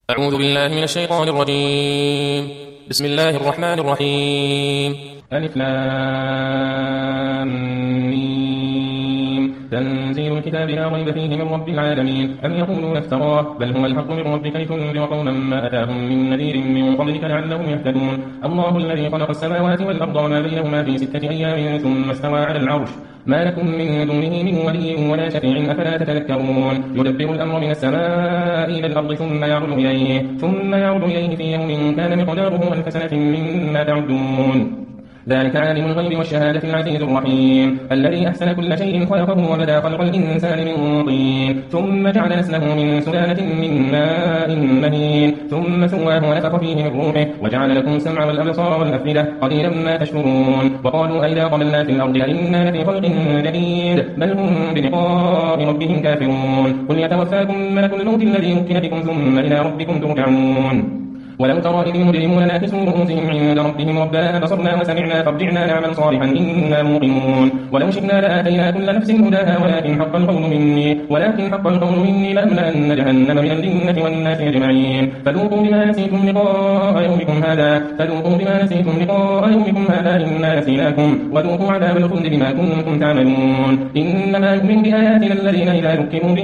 أعوذ بالله من الشيطان الرجيم. بسم الله الرحمن الرحيم. ألف لام ميم. تنزيل الكتاب لا ريب فيه من رب العالمين. أم يقولون افتراه بل هو الحق من ربك لتنذر قوما ما أتاهم من نذير من قبلك لعلهم يهتدون. الله الذي خلق السماوات والأرض وما بينهما في 6 أيام ثم استوى على العرش ما لكم من دونه من ولي ولا شفيع أفلا تتذكرون. يدبر الأمر من السماء إلى الأرض ثم يعرض إليه في يوم كان مقداره 1000 سنة مما تعدون. ذلك عالم الغيب والشهادة العزيز الرحيم الذي أحسن كل شيء خلقه وبدأ خلق الإنسان من طين ثم جعل نسله من سلالة من ماء مهين ثم سواه ونفخ فيه من روحه وجعل لكم السمع والأبصار والأفئدة قليلا ما تشكرون. وقالوا أئذا ضللنا في الأرض أئنا لفي خلق جديد بل هم بلقاء ربهم كافرون. قل يتوفاكم ملك الموت الذي وكل بكم ثم إلى ربكم ترجعون. ولو ترى إذ المجرمون ناكسوا رؤوسهم عند ربهم ربنا بصرنا وسمعنا فارجعنا نعمل صالحا إنا موقنون. ولو شئنا لآتينا كل نفس هداها ولكن حق القول مني لأملأن جهنم من الجنة والناس أجمعين. فذوقوا بما نسيتم لقاء يومكم هذا إنا نسيناكم وذوقوا عذاب الخلد بما كنتم تعملون. إنما يؤمن بآياتنا الذين إذا ذكروا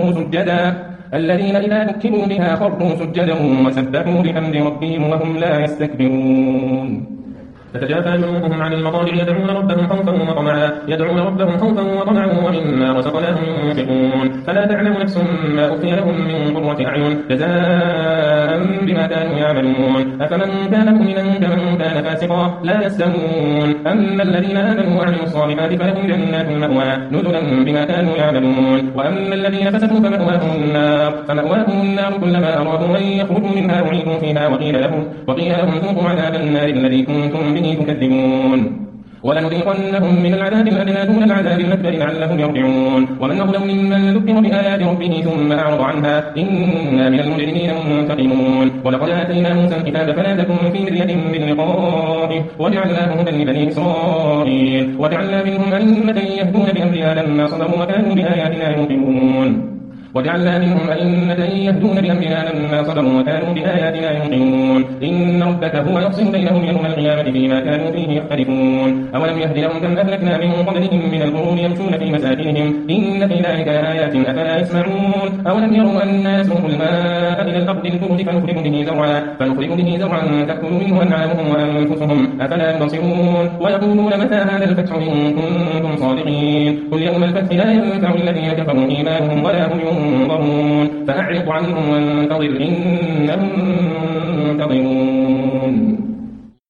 بها خروا سجدا وسبحوا بحمد ربهم وهم لا يستكبرون. تتجافى جنوبهم عن المضاجع يدعون ربهم خوفا وطمعا ومما رزقناهم ينفقون. فلا تعلم نفس ما أخفي لهم من قرة أعين جزاء بما كانوا يعملون. أفمن كان مؤمنا كمن كان فاسقا لا يستوون. أما الذين آمنوا وعملوا الصالحات فلهم جنات المأوى نزلا بما كانوا يعملون. وأما الذين فسقوا فمأواهم النار كلما أرادوا أن يخرجوا منها أعيدوا فيها وقيل لهم ذوقوا عذاب النار الذي كنتم به تكذبون. ولنذيقنهم من العذاب الأدنى دون العذاب الأكبر لعلهم يرجعون. ومن أظلم ممن ذكر بآيات ربه ثم أعرض عنها إنا من المجرمين منتقمون. ولقد آتينا موسى الكتاب فلا تكن في مرية من لقائه وجعلناه هدى لبني إسرائيل وجعلنا منهم أئمة يهدون بأمرنا لما صبروا وكانوا بآياتنا يوقنون. إن ربك هو يفصل بينهم يوم القيامة فيما كانوا فيه يختلفون. أولم يهد لهم كم أهلكنا من قبلهم من القرون يمشون في مساكنهم إن في ذلك آيات أفلا يسمعون. أولم يروا أنا نسوق الماء إلى الأرض الجرز فنخرج به زرعا تأكل منه أنعامهم وأنفسهم أفلا يبصرون. ويقولون متى هذا الفتح إن كنتم صادقين. قل يوم الفتح لا ينفع الذين كفروا إيمانهم ولا هم ينظرون. فأعرض عنهم وانتظر إنهم